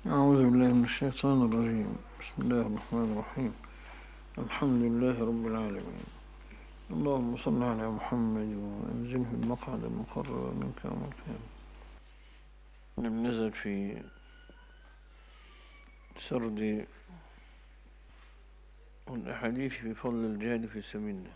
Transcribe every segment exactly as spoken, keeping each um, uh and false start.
أعوذ بالله من الشيطان الرجيم. بسم الله الرحمن الرحيم. الحمد لله رب العالمين. اللهم صل على محمد وأنزله المقعد المقرر منك يوم القيامة. لم نزل في سرد الأحاديث في فضل الجهاد في سبيل الله.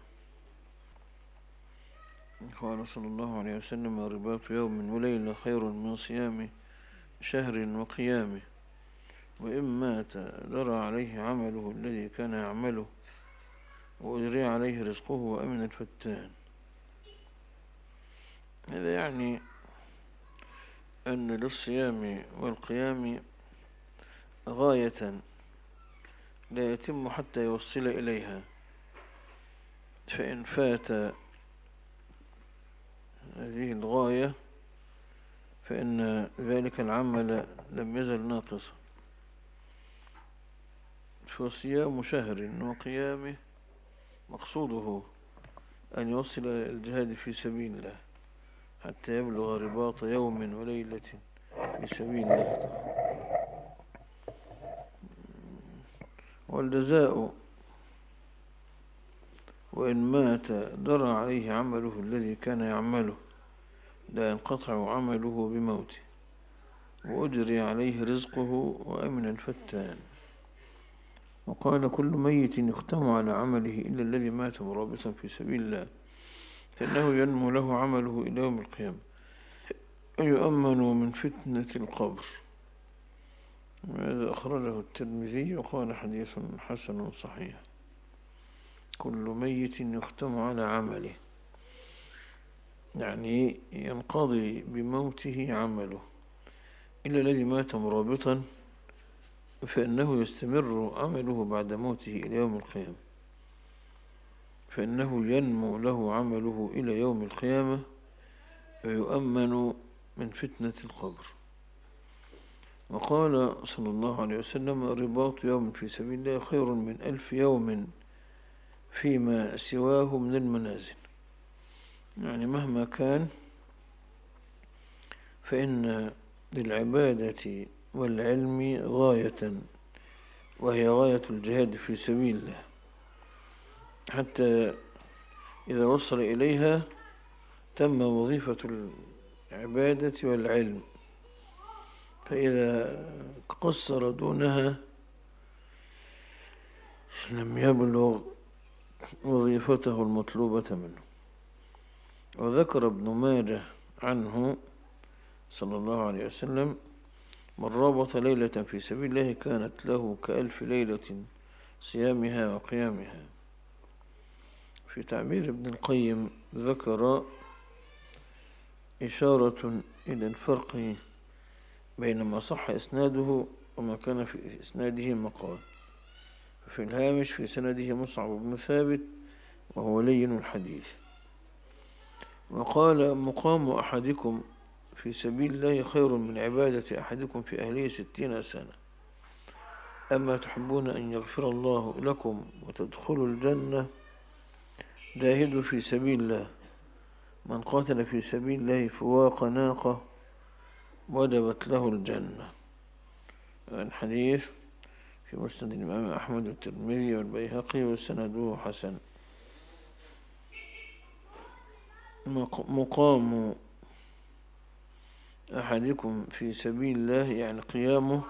قال صلى الله عليه وسلم: رباط يوم وليلة خير من صيام شهر وقيامه، وإن مات درى عليه عمله الذي كان يعمله، وأجري عليه رزقه وأمن الفتان. هذا يعني أن للصيام والقيام غاية لا يتم حتى يوصل إليها، فإن فات هذه الغاية فإن ذلك العمل لم يزل ناقصا. فصيام شهر وقيامه مقصوده أن يوصل الجهاد في سبيل الله حتى يبلغ رباط يوم وليلة في سبيل الله. والجزاء وإن مات درى عليه عمله الذي كان يعمله، لا ينقطع عمله بموته، وأجري عليه رزقه وأمن الفتان. وقال: كل ميت يختم على عمله إلا الذي مات مرابطا في سبيل الله، فإنه ينمو له عمله إلى يوم القيامة ويؤمن من فتنة القبر. هذا أخرجه الترمذي وقال: حديث حسن صحيح. كل ميت يختم على عمله، يعني ينقضي بموته عمله، إلا الذي مات مرابطا فإنه يستمر عمله بعد موته إلى يوم القيامة، فإنه ينمو له عمله إلى يوم القيامة ويؤمن من فتنة القبر. وقال صلى الله عليه وسلم: رباط يوم في سبيل الله خير من ألف يوم فيما سواه من المنازل. يعني مهما كان فإن للعبادة والعلم غاية، وهي غاية الجهاد في سبيل الله، حتى إذا وصل إليها تم وظيفة العبادة والعلم، فإذا قصر دونها لم يبلغ وظيفته المطلوبة منه. وذكر ابن ماجه عنه صلى الله عليه وسلم: من رابط ليلة في سبيل الله كانت له كألف ليلة صيامها وقيامها. في تعبير ابن القيم ذكر إشارة إلى الفرق بين ما صح إسناده وما كان في إسناده مقال. في الهامش: في سنده مصعب بن ثابت وهو لين الحديث. وقال: مقام أحدكم في سبيل الله خير من عبادة أحدكم في أهله ستين سنة. أما تحبون أن يغفر الله لكم وتدخلوا الجنة؟ جاهدوا في سبيل الله. من قاتل في سبيل الله فواق ناقة وجبت له الجنة. الحديث في مسند الإمام أحمد والترمذي والبيهقي وسنده حسن. مقام أحدكم في سبيل الله يعني قيامه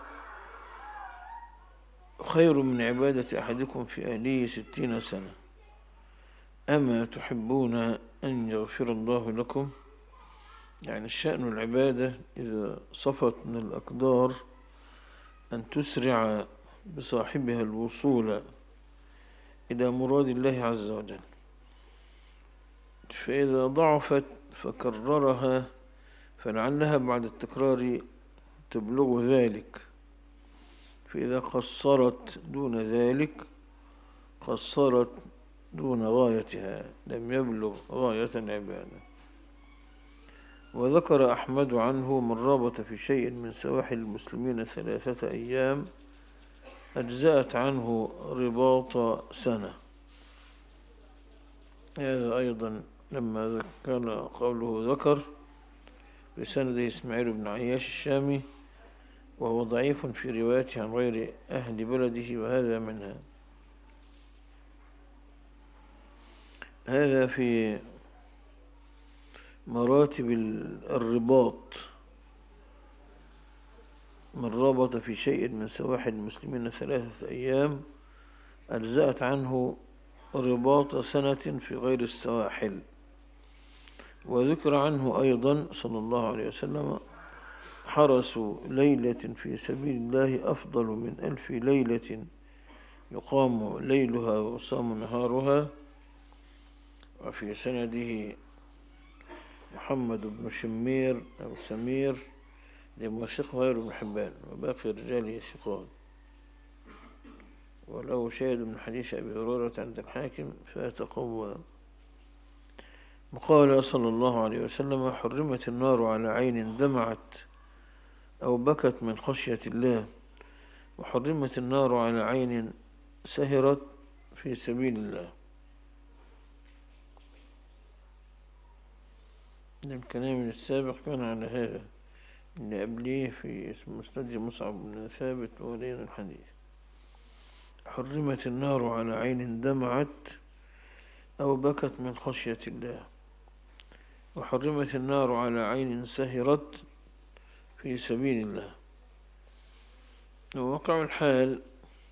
خير من عبادة أحدكم في أهله ستين سنة. أما تحبون أن يغفر الله لكم؟ يعني الشأن العبادة إذا صفت من الأقدار أن تسرع بصاحبها الوصول إلى مراد الله عز وجل، فإذا ضعفت فكررها فلعلها بعد التكرار تبلغ ذلك، فإذا قصرت دون ذلك قصرت دون غايتها، لم يبلغ غاية العبادة. وذكر أحمد عنه: من رابط في شيء من سواحل المسلمين ثلاثة أيام أجزأت عنه رباط سنة. هذا أيضا لما كان قوله ذكر بسند إسماعيل بن عياش الشامي وهو ضعيف في روايته عن غير أهل بلده، وهذا منها. هذا في مراتب الرباط. من ربط في شيء من سواحل المسلمين ثلاثة أيام أجزأت عنه رباط سنة في غير السواحل. وذكر عنه أيضا صلى الله عليه وسلم: حرس ليلة في سبيل الله أفضل من ألف ليلة يقام ليلها ويصام نهارها. وفي سنده محمد بن شمير أو سمير لموثق غير ابن حبان، وباقي رجاله ثقات، ولو شاهد من حديث أبي هريرة عند الحاكم فيتقوى. وقال صلى الله عليه وسلم: حرمت النار على عين دمعت أو بكت من خشية الله، وحرمت النار على عين سهرت في سبيل الله. الكلام السابق كان على هذا اللي قبليه في اسم مسند مصعب بن ثابت ولين الحديث. حرمت النار على عين دمعت أو بكت من خشية الله، وحرمت النار على عين سهرت في سبيل الله. ووقع الحال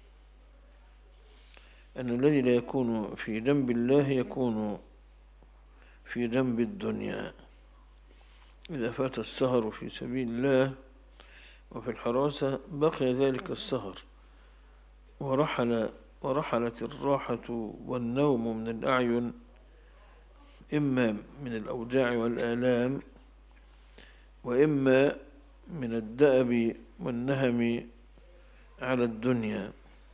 أن الذي لا يكون في جنب الله يكون في جنب الدنيا. إذا فات السهر في سبيل الله وفي الحراسة بقي ذلك السهر، ورحل ورحلت الراحة والنوم من الأعين، إما من الأوجاع والآلام، وإما من الدأب والنهم على الدنيا.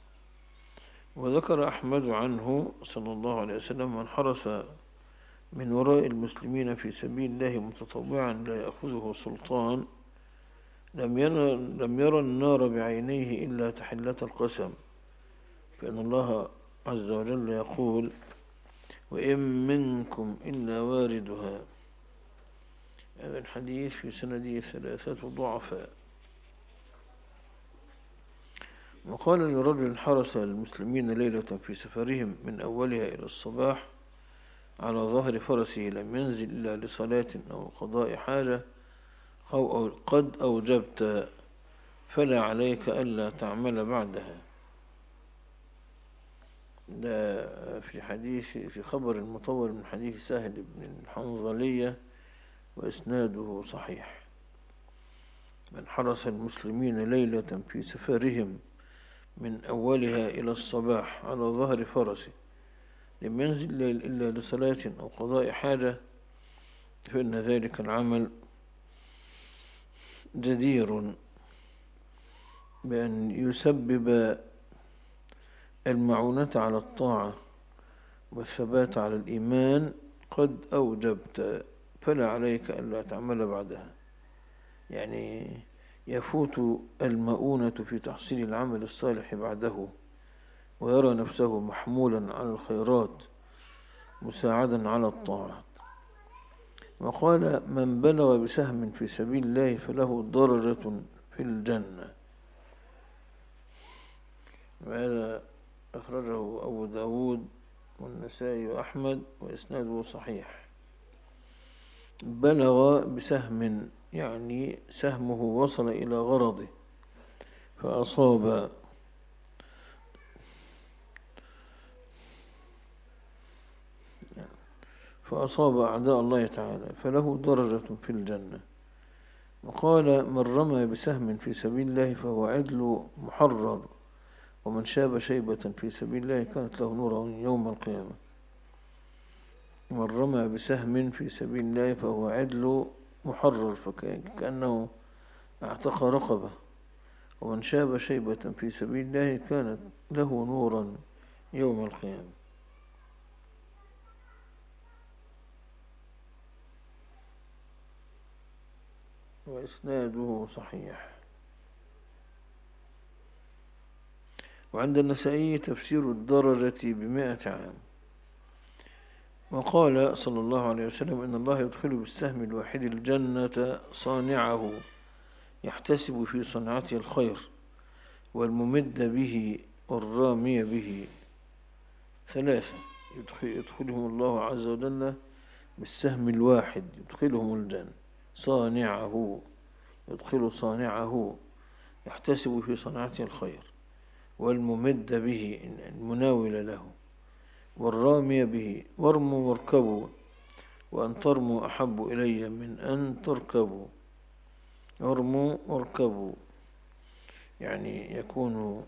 وذكر أحمد عنه صلى الله عليه وسلم: من حرس من وراء المسلمين في سبيل الله متطوعا لا يأخذه سلطان لم يرى, لم يرى النار بعينيه إلا تحلة القسم، فإن الله عز وجل يقول: وإن منكم إلا واردها. هذا الحديث في سنده ثلاثة ضعفاء. وقال لرجل حرس المسلمين ليلة في سفرهم من أولها إلى الصباح على ظهر فرسه لم ينزل إلا لصلاة أو قضاء حاجة أو قد أوجبت فلا عليك ألا تعمل بعدها. ده في حديث في خبر المطول من حديث سهل بن الحنظلية وإسناده صحيح: من حرس المسلمين ليلة في سفرهم من أولها إلى الصباح على ظهر فرسه لم ينزل الليل إلا لصلاة أو قضاء حاجة فإن ذلك العمل جدير بأن يسبب المعونة على الطاعة والثبات على الإيمان قد أوجبت فلا عليك ألا تعمل بعدها. يعني يفوت المؤونة في تحصيل العمل الصالح بعده، ويرى نفسه محمولا على الخيرات مساعدا على الطاعات. وقال: من بلغ بسهم في سبيل الله فله درجة في الجنة. وهذا أخرجه أبو داود والنسائي وأحمد وإسناده صحيح. بلغ بسهم يعني سهمه وصل إلى غرضه فأصاب فأصاب أعداء الله تعالى فله درجة في الجنة. وقال: من رمى بسهم في سبيل الله فهو عدل محرر، ومن شاب شيبة في سبيل الله كانت له نورا يوم القيامة. من رمى بسهم في سبيل الله فهو عدل محرر فكأنه اعتق رقبة، ومن شاب شيبة في سبيل الله كانت له نورا يوم القيامة. وإسناده صحيح. وعند النسائي تفسير الدرجة بمائة عام. وقال صلى الله عليه وسلم: إن الله يدخل بالسهم الواحد الجنة صانعه يحتسب في صنعته الخير والممد به والرامي به. ثلاثة يدخلهم الله عز وجل بالسهم الواحد، يدخلهم الجنة. صانعه، يدخل صانعه يحتسب في صنعته الخير، والممد به المناول له، والرامي به. وارموا واركبوا، وأن ترموا أحب إلي من أن تركبوا. ارموا واركبوا يعني يكون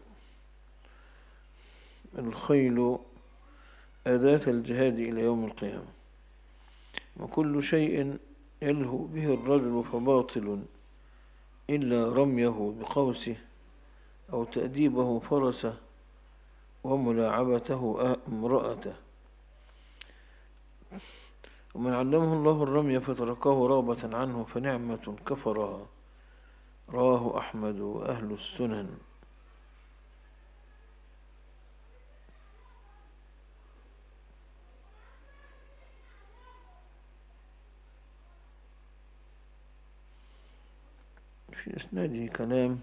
الخيل أداة الجهاد إلى يوم القيامة. وكل شيء يلهو به الرجل فباطل إلا رميه بقوسه أو تأديبه فرسه وملاعبته امرأته. ومن علمه الله الرمي فتركه رغبة عنه فنعمة كفرها. رواه أحمد وأهل السنن. في إسناده كلام.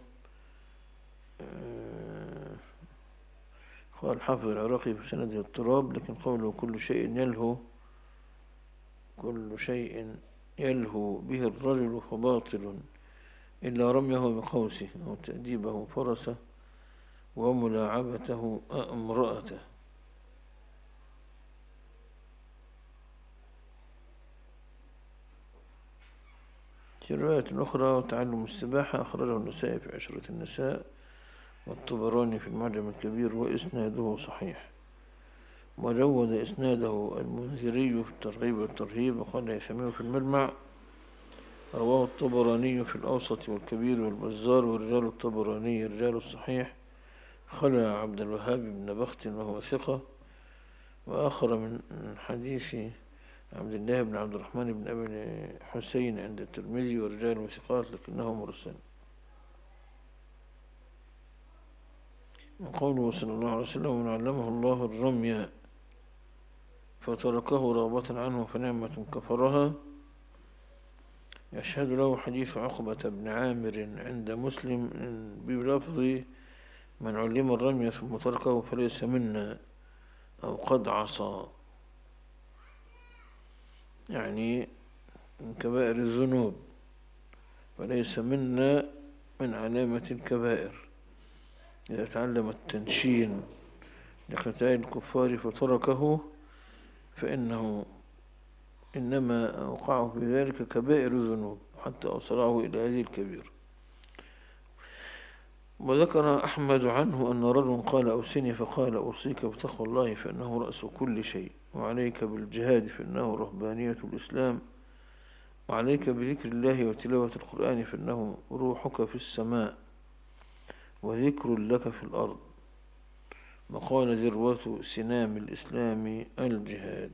قال الحافظ العراقي في سنده اضطراب، لكن قوله كل شيء يلهو كل شيء يلهو به الرجل فباطل إلا رميه بقوسه أو تأديبه فرسه وملاعبته امرأته. في رواية أخرى وتعلم السباحة أخرجه النسائي في عشرة النساء والطبراني في المعجم الكبير وإسناده صحيح. وجود إسناده المنذري في الترغيب والترهيب، وقال يسميه في المجمع. رواه الطبراني في الأوسط والكبير والبزار، ورجال الطبراني رجال الصحيح خلع عبد الوهاب بن بخت وهو ثقة. وآخر من حديث عبد الله بن عبد الرحمن بن أبي حسين عند الترمذي ورجال ثقات لكنه مرسل. وقوله صلى الله عليه وسلم من علمه الله الرمي فتركه رغبة عنه فنعمة كفرها، يشهد له حديث عقبة بن عامر عند مسلم بلفظ من علم الرمي ثم تركه فليس منا أو قد عصى، يعني من كبائر الذنوب، وليس منا من علامة الكبائر. إذا تعلم التنشين لقتال الكفار فتركه فإنه إنما أوقعه في ذلك كبائر الذنوب حتى أوصله إلى هذه الكبير. وذكر أحمد عنه أن رجل قال أوصني فقال أوصيك بتقوى الله فإنه رأس كل شيء، وعليك بالجهاد فإنه رهبانية الإسلام، وعليك بذكر الله وتلاوة القرآن فإنه روحك في السماء وذكر لك في الأرض. وقال ذروة سنام الإسلام الجهاد.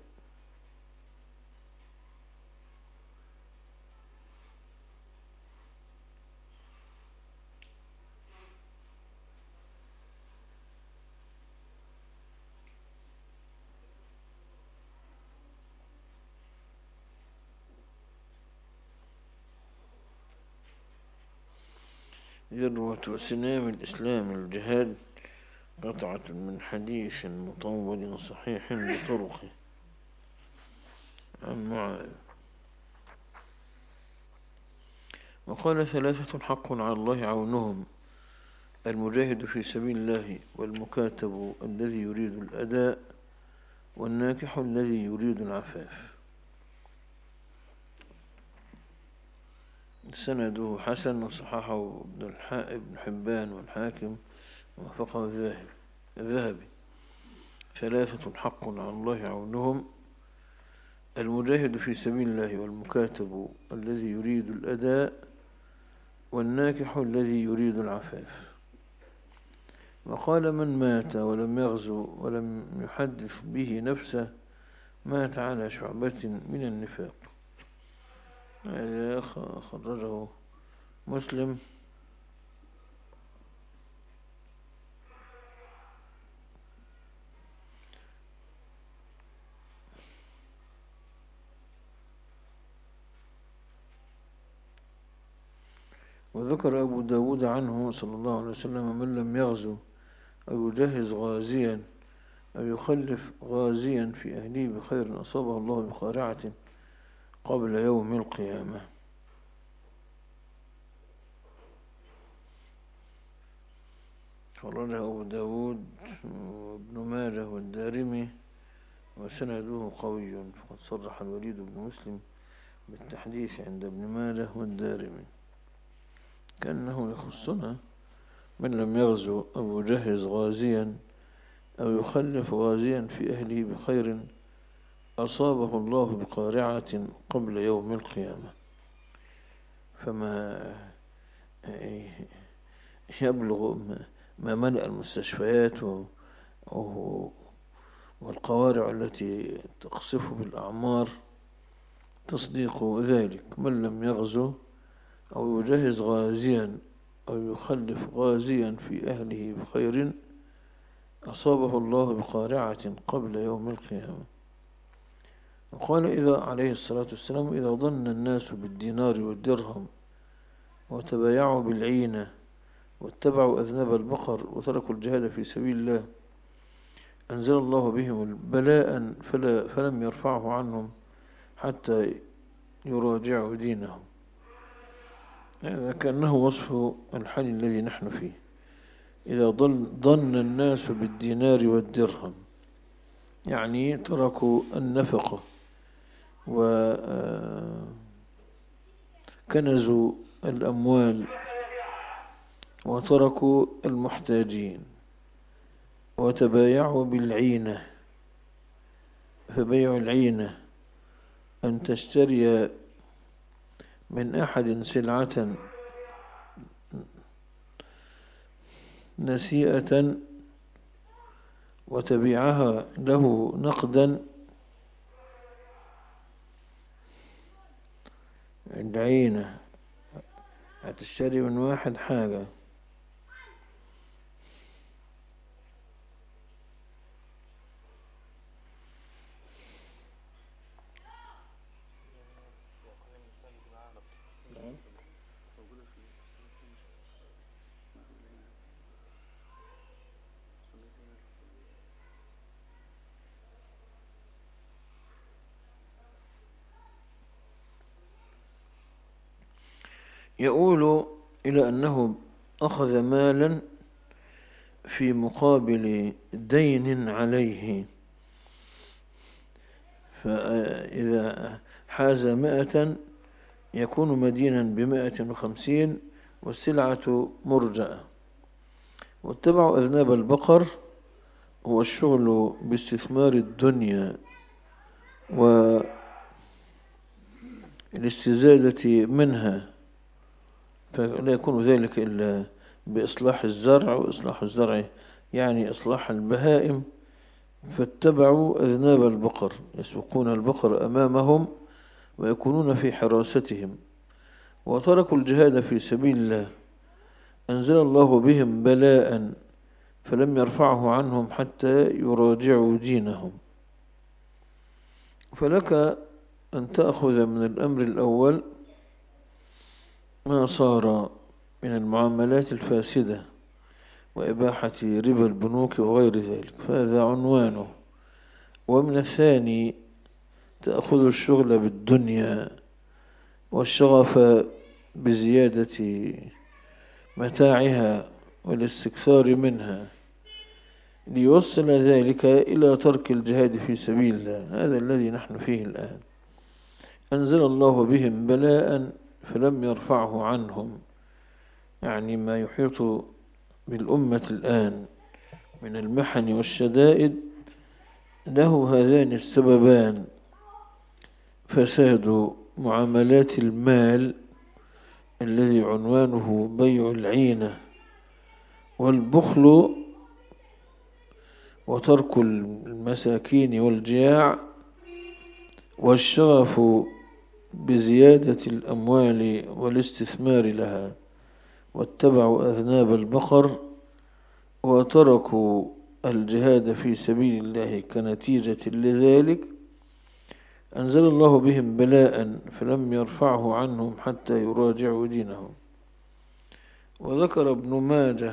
ذروة سنام الإسلام الجهاد قطعة من حديث مطول صحيح بطرقه عن معاذ. وقال ثلاثة حق على الله عونهم: المجاهد في سبيل الله، والمكاتب الذي يريد الأداء، والناكح الذي يريد العفاف. سنده حسن وصححه ابن حبان والحاكم ووافقه الذهبي. ثلاثة حق على الله عونهم: المجاهد في سبيل الله، والمكاتب الذي يريد الأداء، والناكح الذي يريد العفاف. وقال من مات ولم يغزو ولم يحدث به نفسه مات على شعبة من النفاق. هذا خرجه مسلم. وذكر أبو داود عنه صلى الله عليه وسلم: من لم يغزو أو يجهز غازيا أو يخلف غازيا في أهله بخير أصابه الله بقارعة قبل يوم القيامة. خرجه أبو داود وابن ماجه والدارمي وسنده قوي، فقد صرح الوليد بن مسلم بالتحديث عند ابن ماجه والدارمي كأنه يخصنا: من لم يغزو أو يجهز غازيا أو يخلف غازيا في أهله بخير أصابه الله بقارعة قبل يوم القيامة. فما يبلغ ما ملأ المستشفيات والقوارع التي تقصف بالأعمار تصديق ذلك. من لم يغزو أو يجهز غازيا أو يخلف غازيا في أهله بخير أصابه الله بقارعة قبل يوم القيامة. وقال إذا عليه الصلاة والسلام: إذا ظن الناس بالدينار والدرهم وتبايعوا بالعينة واتبعوا أذناب البقر وتركوا الجهاد في سبيل الله أنزل الله بهم البلاء فلا فلم يرفعه عنهم حتى يراجعوا دينهم. هذا كأنه وصف الحال الذي نحن فيه. إذا ظن الناس بالدينار والدرهم يعني تركوا النفقة وكنزوا الأموال وتركوا المحتاجين وتبايعوا بالعينة. فبيع العينة أن تشتري من أحد سلعة نسيئة وتبيعها له نقدا. العينة هتشتري من واحد حاجة يقول إلى أنه أخذ مالا في مقابل دين عليه، فإذا حاز مائة يكون مدينا بمائة وخمسين والسلعة مرجأة. واتبعوا أذناب البقر هو الشغل باستثمار الدنيا والاستزادة منها، فلا يكون ذلك إلا بإصلاح الزرع، وإصلاح الزرع يعني إصلاح البهائم. فاتبعوا أذناب البقر يسوقون البقر أمامهم ويكونون في حراستهم، وتركوا الجهاد في سبيل الله أنزل الله بهم بلاء فلم يرفعه عنهم حتى يراجعوا دينهم. فلك أن تأخذ من الأمر الأول ما صار من المعاملات الفاسدة وإباحة ربا البنوك وغير ذلك، فهذا عنوانه. ومن الثاني تأخذ الشغل بالدنيا والشغف بزيادة متاعها والاستكثار منها ليوصل ذلك إلى ترك الجهاد في سبيل الله. هذا الذي نحن فيه الآن. أنزل الله بهم بلاء فلم يرفعه عنهم، يعني ما يحيط بالأمة الآن من المحن والشدائد له هذان السببان: فساد معاملات المال الذي عنوانه بيع العينة، والبخل وترك المساكين والجياع، والشغف بزيادة الأموال والاستثمار لها. واتبعوا أذناب البقر وتركوا الجهاد في سبيل الله كنتيجة لذلك أنزل الله بهم بلاء فلم يرفعه عنهم حتى يراجعوا دينهم. وذكر ابن ماجه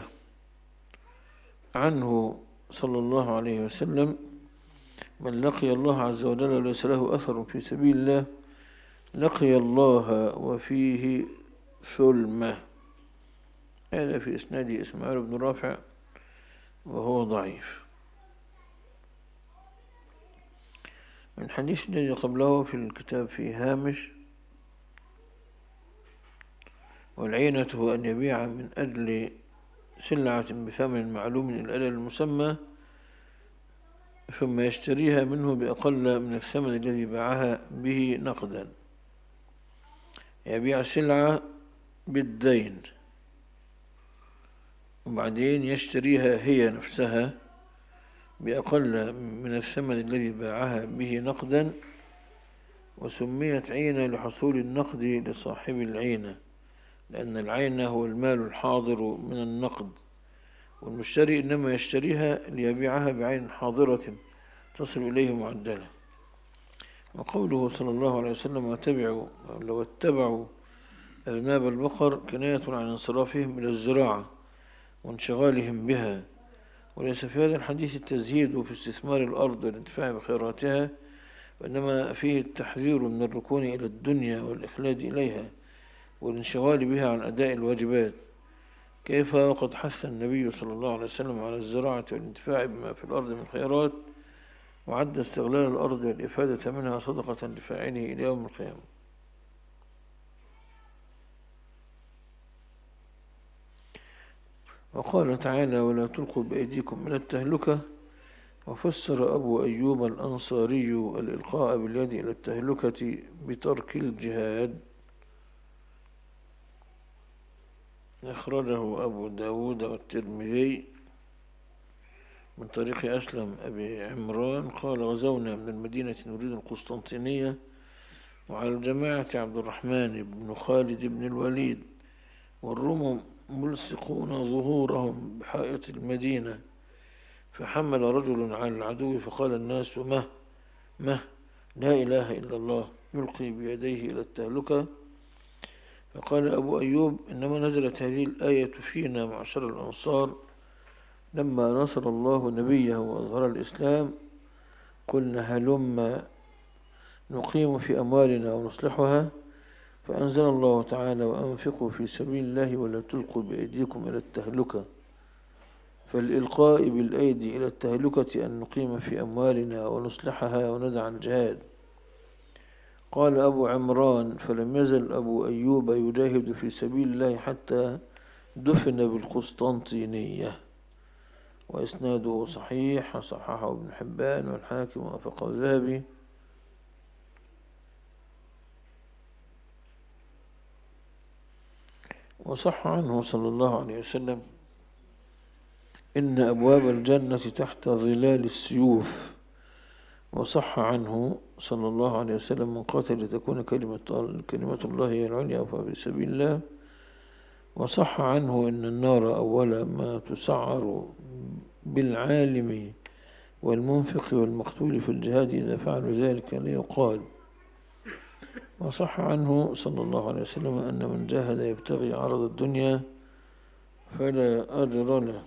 عنه صلى الله عليه وسلم: من لقي الله عز وجل وليس له أثر في سبيل الله لقي الله وفيه ثلمة. هذا في إسناده إسماعيل بن رافع وهو ضعيف. من حديث الذي قبله في الكتاب في هامش: والعينة هو أن يبيع من أجل سلعة بثمن معلوم إلى الأجل المسمى ثم يشتريها منه بأقل من الثمن الذي باعها به نقدا. يبيع سلعة بالدين وبعدين يشتريها هي نفسها بأقل من الثمن الذي باعها به نقدا، وسميت عينة لحصول النقد لصاحب العينة، لأن العينة هو المال الحاضر من النقد، والمشتري إنما يشتريها ليبيعها بعين حاضرة تصل إليه معدلة. وقوله صلى الله عليه وسلم: واتبعوا لو اتبعوا أذناب البقر كناية عن انصرافهم إلى الزراعة وانشغالهم بها، وليس في هذا الحديث التزهيد في استثمار الأرض والانتفاع بخيراتها، وإنما فيه التحذير من الركون إلى الدنيا والإخلاد إليها والانشغال بها عن أداء الواجبات، كيف وقد حث النبي صلى الله عليه وسلم على الزراعة والانتفاع بما في الأرض من خيرات، وعد استغلال الأرض والإفادة منها صدقة لفاعله إلى يوم القيامة. وقال تعالى: ولا تلقوا بأيديكم إلى التهلكة. وفسر أبو أيوب الأنصاري الإلقاء باليد إلى التهلكة بترك الجهاد. أخرجه أبو داود والترمذي من طريق أسلم أبي عمران قال: غزونا من المدينة نريد القسطنطينية، وعلى الجماعة عبد الرحمن بن خالد بن الوليد، والروم ملصقون ظهورهم بحائط المدينة، فحمل رجل على العدو فقال الناس: مه مه لا إله إلا الله، يلقي بيديه إلى التهلكة. فقال أبو أيوب: إنما نزلت هذه الآية فينا معشر الأنصار لما نصر الله نبيه وأظهر الإسلام، قلنا هلم نقيم في أموالنا ونصلحها، فأنزل الله تعالى: وأنفقوا في سبيل الله ولا تلقوا بأيديكم إلى التهلكة. فالإلقاء بالأيدي إلى التهلكة أن نقيم في أموالنا ونصلحها وندع الجهاد. قال أبو عمران: فلم يزل أبو أيوب يجاهد في سبيل الله حتى دفن بالقسطنطينية. وإسناده صحيح، صححه ابن حبان والحاكم ووافقه الذهبي. وصح عنه صلى الله عليه وسلم: إن أبواب الجنة تحت ظلال السيوف. وصح عنه صلى الله عليه وسلم: من قاتل لتكون كلمة, كلمة الله هي العليا ففي سبيل الله. وصح عنه إن النار أول ما تسعر بالعالم والمنفق والمقتول في الجهاد إذا فعلوا ذلك ليقال. وصح عنه صلى الله عليه وسلم أن من جاهد يبتغي عرض الدنيا فلا أجر له.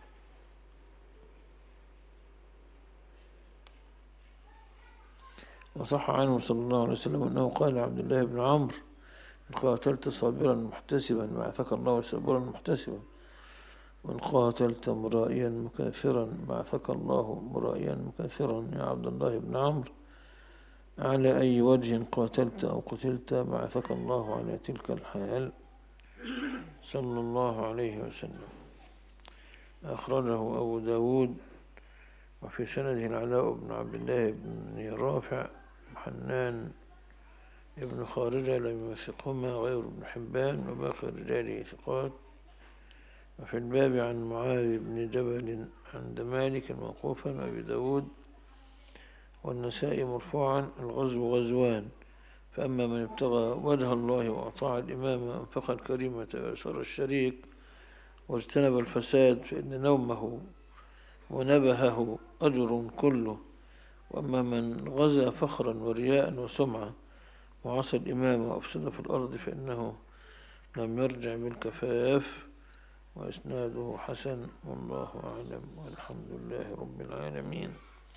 وصح عنه صلى الله عليه وسلم أنه قال عبد الله بن عمرو: قاتلت صابرا محتسبا بعثك الله صابرا محتسبا، وإن قاتلت مرائيا مكاثرا بعثك الله مرائيا مكاثرا. يا عبد الله بن عمرو، على أي وجه قاتلت أو قتلت بعثك الله على تلك الحال، صلى الله عليه وسلم. أخرجه أبو داود. وفي سنده العلاء بن عبد الله بن رافع حنان ابن خارجة لم يوثقهما غير ابن حبان، وباقي رجاله ثقات. وفي الباب عن معاذ بن جبل عند مالك موقوفا، وأبي داود والنسائي مرفوعا: الغزو غزوان، فأما من ابتغى وجه الله وأطاع الإمام وأنفق الكريمة ويسر الشريك واجتنب الفساد فإن نومه ونبهه أجر كله. وأما من غزا فخرا ورياء وسمعة وعصى الإمام وأفسد في الأرض فإنه لم يرجع بالكفاف وإسناده حسن، والله أعلم، والحمد لله رب العالمين.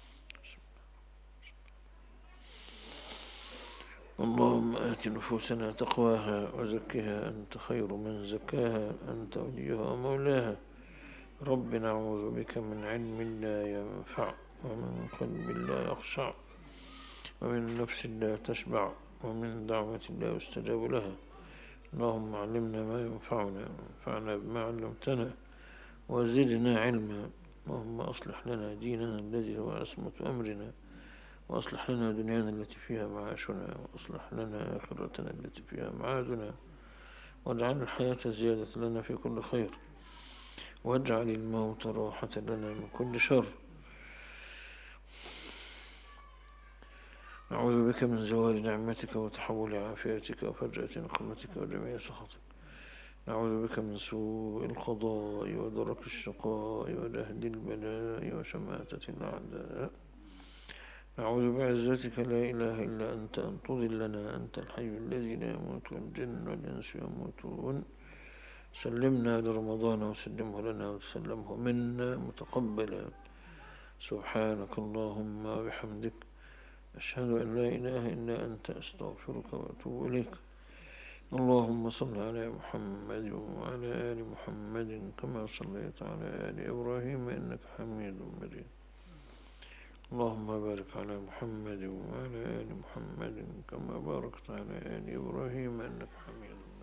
اللهم آت نفوسنا تقواها وزكها أنت خير من زكاها، أنت وليها ومولاها. رب نعوذ بك من علم لا ينفع، ومن قلب لا يخشع، ومن نفس لا تشبع، ومن دعوة لا يستجاب لها. اللهم علمنا ما ينفعنا، وانفعنا بما علمتنا، وزدنا علما. اللهم أصلح لنا ديننا الذي هو عصمة أمرنا، وأصلح لنا دنيانا التي فيها معاشنا، وأصلح لنا آخرتنا التي فيها معادنا، واجعل الحياة زيادة لنا في كل خير، واجعل الموت راحة لنا من كل شر. نعوذ بك من زوال نعمتك وتحول عافيتك وفجأة نقمتك وجميع سخطك. نعوذ بك من سوء القضاء ودرك الشقاء وجهد البلاء وشماتة الأعداء. نعوذ بعزتك لا إله إلا أنت أن تضلنا، أنت الحي الذي لا يموت، والجن والإنس يموتون. سلمنا لرمضان وسلمه لنا وتسلمه منا متقبلا. سبحانك اللهم وبحمدك، أشهد أن لا إله إلا أنت، أستغفرك وأتوب إليك. اللهم صل على محمد وعلى آل محمد كما صليت على آل إبراهيم إنك حميد مجيد. اللهم بارك على محمد وعلى آل محمد كما باركت على آل إبراهيم إنك حميد مجيد.